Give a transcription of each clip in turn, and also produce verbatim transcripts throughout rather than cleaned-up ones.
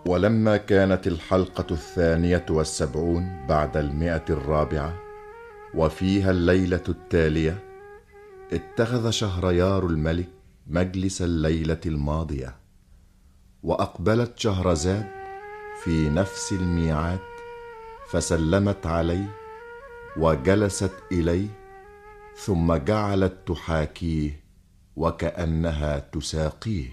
ولما كانت الحلقة الثانية والسبعون بعد المئة الرابعة وفيها الليلة التالية، اتخذ شهريار الملك مجلس الليلة الماضية، وأقبلت شهرزاد في نفس الميعاد، فسلمت عليه وجلست إليه، ثم جعلت تحاكيه وكأنها تساقيه.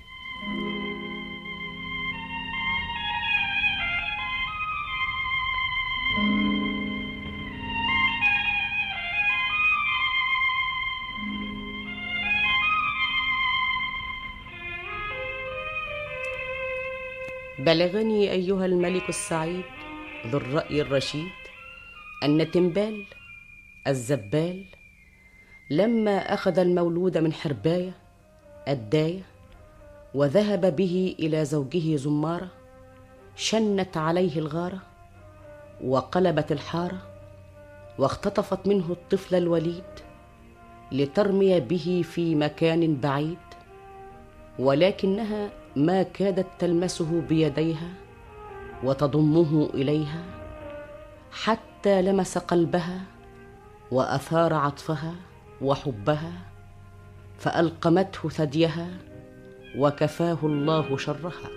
بلغني أيها الملك السعيد ذو الرأي الرشيد أن تنبال الزبال لما أخذ المولود من حرباية الداية وذهب به إلى زوجه زمارة، شنت عليه الغارة وقلبت الحارة، واختطفت منه الطفل الوليد لترمي به في مكان بعيد، ولكنها ما كادت تلمسه بيديها وتضمه إليها حتى لمس قلبها وأثار عطفها وحبها، فألقمته ثديها وكفاه الله شرها.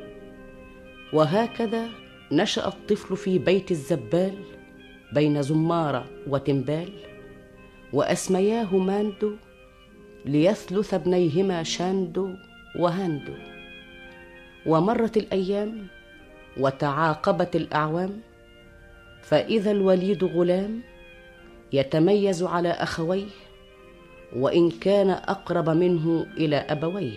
وهكذا نشأ الطفل في بيت الزبال بين زمارة وتنبال، وأسمياه ماندو ليثلث ابنيهما شاندو وهاندو. ومرت الأيام وتعاقبت الأعوام، فإذا الوليد غلام يتميز على أخويه، وإن كان أقرب منه إلى أبويه.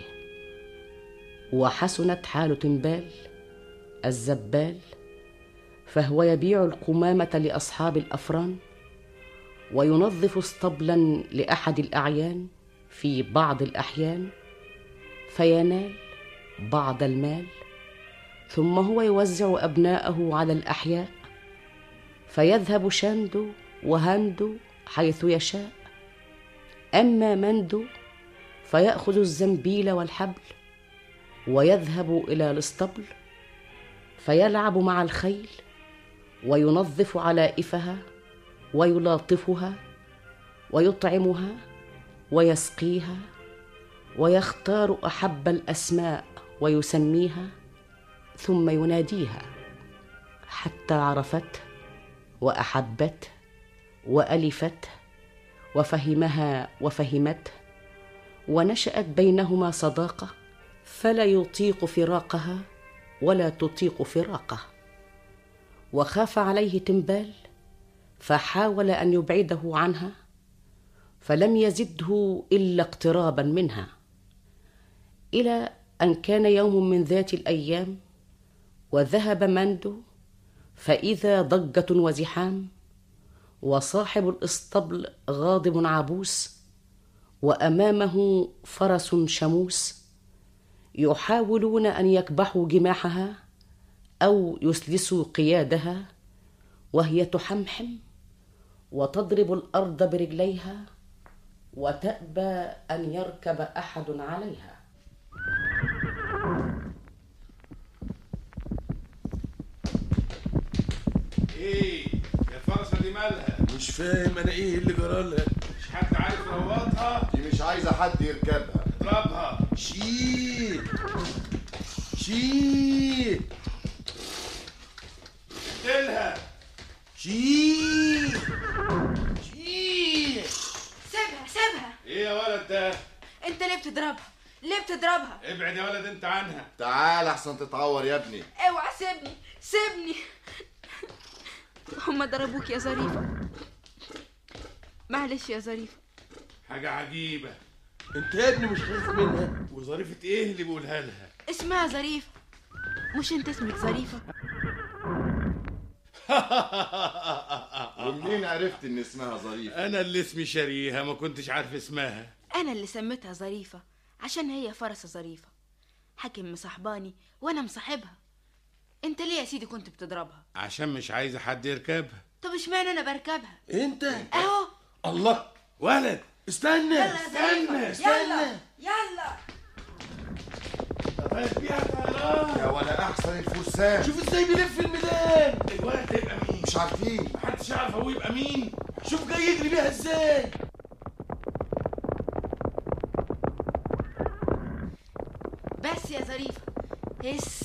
وحسنت حال تنبال الزبال، فهو يبيع القمامة لأصحاب الأفران، وينظف اسطبلا لأحد الأعيان في بعض الأحيان، فينال بعض المال، ثم هو يوزع أبناءه على الأحياء، فيذهب شاندو وهاندو حيث يشاء. أما مندو فيأخذ الزنبيل والحبل ويذهب إلى الاسطبل، فيلعب مع الخيل وينظف علائفها ويلاطفها ويطعمها ويسقيها، ويختار أحب الأسماء ويسميها، ثم يناديها حتى عرفته وأحبته وألفته وفهمها وفهمته، ونشأت بينهما صداقة فلا يطيق فراقها ولا تطيق فراقه. وخاف عليه تنبال فحاول أن يبعده عنها، فلم يزده إلا اقترابا منها، إلى أن كان يوم من ذات الأيام وذهب مندو، فإذا ضجة وزحام، وصاحب الاسطبل غاضب عبوس، وأمامه فرس شموس، يحاولون أن يكبحوا جماحها أو يسلسوا قيادها، وهي تحمحم وتضرب الأرض برجليها وتأبى أن يركب أحد عليها. ايه يا الفرسه دي مالها؟ مش فاهم انا ايه اللي جرالها. مش حد عارف يروضها؟ دي مش عايزة حد يركبها. اضربها. شيل شيل اقتلها. شيل شيل سيبها سيبها. ايه يا ولد ده؟ انت ليه بتضربها؟ ليه بتضربها؟ ابعد يا ولد انت عنها. تعال احسن تتعور يا ابني. اوعى سيبني سيبني. هما ضربوك يا ظريفة. معلش يا ظريفة. حاجة عجيبة. انت يا ابني مش خايف منها؟ وظريفة ايه اللي بقولها لها؟ اسمها ظريفة. مش انت اسمك ظريفة؟ ومنين عرفت ان اسمها ظريفة؟ انا اللي اسمي شاريها، ما كنتش عارف اسمها. انا اللي سميتها ظريفة عشان هي فرسة ظريفة، حاكم مصاحباني وانا مصاحبها. انت ليه يا سيدي كنت بتضربها؟ عشان مش عايزة حد يركبها. طب اشمعنى انا بركبها؟ انت اهو. الله ولد استنى يلا استنى يلا استنى يلا. بيها طيران. يا ولا احسن الفرسان. شوف ازاي بيلف الميدان. الولد ده يبقى مين؟ مش عارفين. محدش يعرف هو يبقى مين. شوف جاي يجري بيها ازاي. بس يا ظريفة هس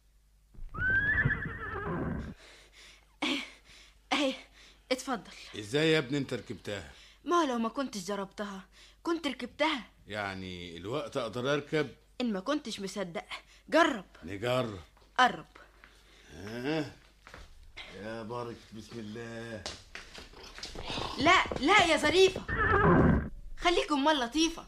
اهي اتفضل. ازاي يا ابني انت ركبتها؟ ما لو ما كنتش جربتها كنت ركبتها. يعني الوقت اقدر اركب؟ ان ما كنتش مصدق جرب. نجرب. قرب. ها يا بركة بسم الله. لا لا يا ظريفة خليك امال لطيفة.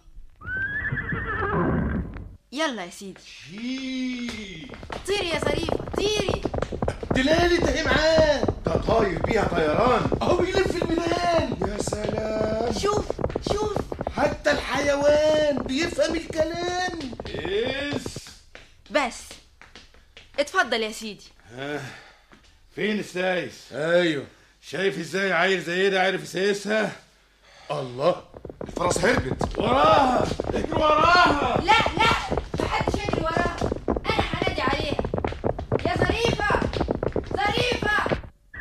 يلا يا سيدي. شي. طيري يا ظريفة طيري. تلاقي تهي معاه. ده طاير بيها طيران. اهو بيلف الميدان. يا سلام. شوف شوف حتى الحيوان بيفهم الكلام. اس. بس اتفضل يا سيدي. ها فين السايس؟ ايوه. شايف ازاي عيل زي ده عارف يسيسها؟ الله. الفرس هربت. وراها اجري وراها. لا لا محدش يجري وراها. انا هنادي عليها. يا ظريفة ظريفة.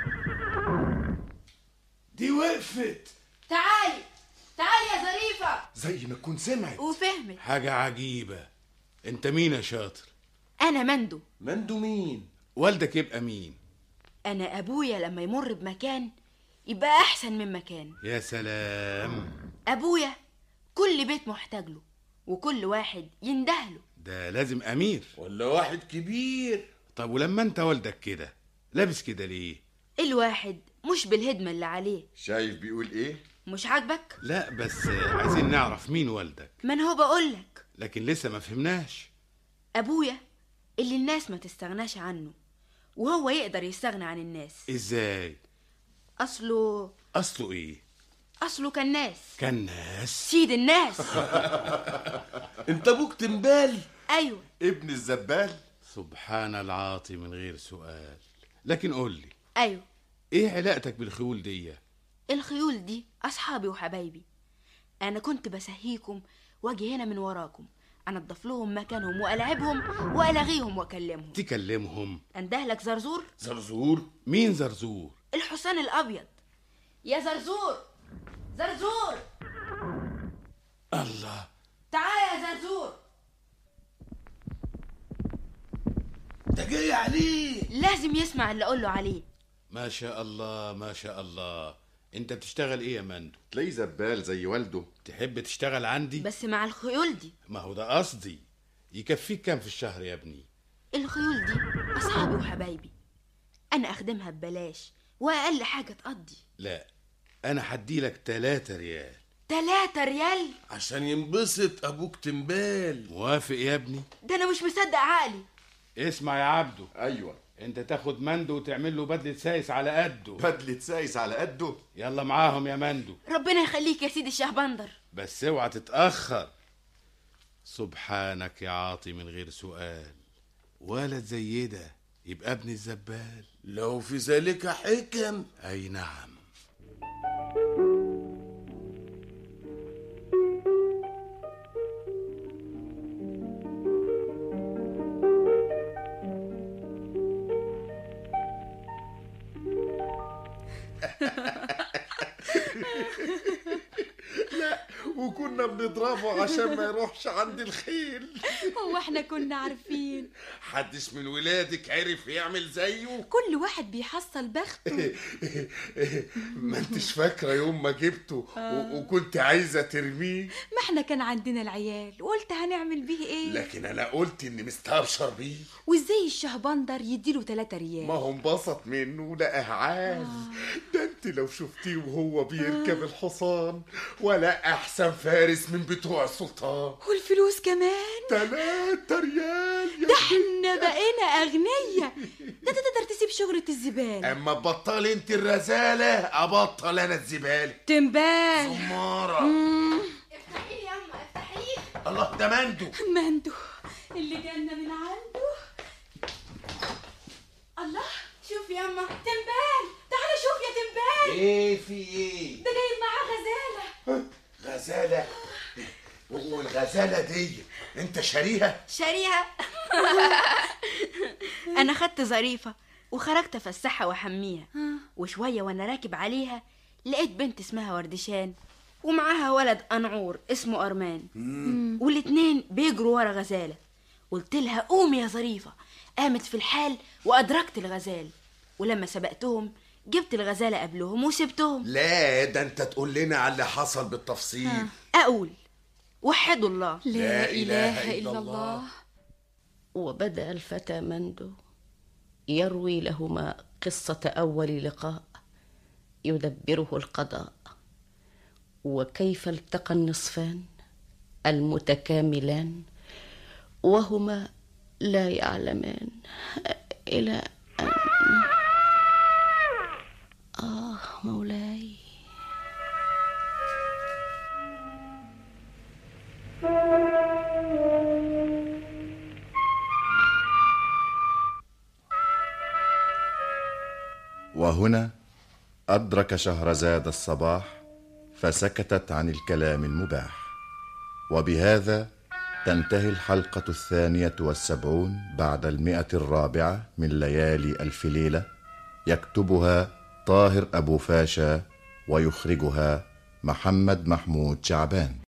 دي وقفت. تعالي تعالي يا ظريفة. زي ما تكون سمعت. وفهمت. حاجة عجيبة. انت مين يا شاطر؟ انا مندو. مندو مين؟ والدك يبقى مين؟ انا ابويا لما يمر بمكان يبقى احسن من مكان. يا سلام. ابويا كل بيت محتاج له وكل واحد يندهله. ده لازم امير ولا واحد كبير. طب ولما انت والدك كده لابس كده ليه؟ الواحد مش بالهدمة اللي عليه. شايف بيقول ايه؟ مش عاجبك؟ لا بس عايزين نعرف مين والدك. من هو بقولك. لكن لسه ما فهمناش. ابويا اللي الناس ما تستغناش عنه وهو يقدر يستغنى عن الناس. ازاي؟ اصله اصله ايه؟ اصله كان ناس. كان ناس. سيد الناس. انت ابوك تنبال. ايوه ابن الزبال. سبحان العاطي من غير سؤال. لكن قول لي ايوه. ايه علاقتك بالخيول دي؟ الخيول دي اصحابي وحبايبي. انا كنت بسهيكم واجي هنا من وراكم انضف لهم مكانهم والعبهم والغيهم واكلمهم. تكلمهم؟ اندهلك زرزور. زرزور؟ مين زرزور؟ الحسام الابيض. يا زرزور زرزور. الله. تعال يا زرزور. ده جاي عليه. لازم يسمع اللي اقوله عليه. ما شاء الله ما شاء الله. انت بتشتغل ايه يا مندو؟ تلاقيه زبال زي والده. تحب تشتغل عندي؟ بس مع الخيول دي. ما هو ده قصدي. يكفيك كام في الشهر يا ابني؟ الخيول دي اصحابي وحبايبي. انا اخدمها ببلاش واقل حاجه تقضي. لا انا هديلك تلاتة ريال. تلاتة ريال؟ عشان ينبسط ابوك تنبال. موافق يا ابني؟ ده انا مش مصدق عقلي. اسمع يا عبدو. ايوه. انت تاخد مندو وتعمل له بدلة سايس على قده. بدلة سايس على قده. يلا معاهم يا مندو. ربنا يخليك يا سيدي الشهبندر. بس اوعى تتأخر. سبحانك يا عاطي من غير سؤال. ولد زي ده يبقى ابن الزبال. لو في ذلك حكم. اي نعم. لا وكنا بنضربه عشان ما يروحش عند الخيل. هو احنا كنا عارفين؟ حدش من ولادك عرف يعمل زيه؟ كل واحد بيحصل بخته. ما انتش فاكره يوم ما جبته و- وكنت عايزه ترميه؟ ما احنا كان عندنا العيال وقلت هنعمل بيه ايه؟ لكن انا قلت اني مستبشر بيه. وازاي الشهبندر يديله تلاتة ريال؟ ما هو انبسط منه لقاه عال. ده انت لو شفتيه وهو بيركب الحصان ولا احسن فارس من بتوع السلطان. والفلوس كمان؟ تلاتة ريال يا ده احنا بقينا اغنياء. ده تقدر تسيب شغلة الزبالة. اما بطل انت الرزالة ابطل انا الزبالة. تنبال زمارة. افتحي لي ياما افتحي. الله ده مندو. مندو اللي جالنا من عنده. الله شوف ياما. تنبال تعالى شوف يا تنبال. ايه في ايه؟ ده جايب معاه غزالة. غزالة؟ والغزالة دي انت شاريها؟ شاريها. انا خدت ظريفه وخرجت افسحها واحميها، وشويه وانا راكب عليها لقيت بنت اسمها وردشان ومعاها ولد انعور اسمه ارمان، والاتنين بيجروا ورا غزاله. قلت لها قومي يا ظريفه، قامت في الحال وادركت الغزال، ولما سبقتهم جبت الغزاله قبلهم وسبتهم. لا ده انت تقول لنا على اللي حصل بالتفصيل. اقول وحدوا الله لا إله إلا الله. وبدأ الفتى مندو يروي لهما قصة أول لقاء يدبره القضاء، وكيف التقى النصفان المتكاملان وهما لا يعلمان إلى أن آه مولاي. وهنا أدرك شهرزاد الصباح فسكتت عن الكلام المباح. وبهذا تنتهي الحلقة الثانية والسبعون بعد المئة الرابعة من ليالي ألف ليلة، يكتبها طاهر أبو فاشا ويخرجها محمد محمود شعبان.